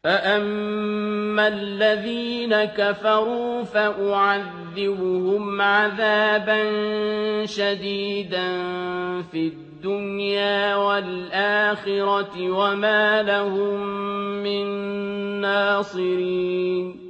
فَأَمَّا الَّذِينَ كَفَرُوا فَأُعَذِّبُهُمْ عَذَابًا شَدِيدًا فِي الدُّنْيَا وَالْآخِرَةِ وَمَا لَهُم مِّن نَّاصِرِينَ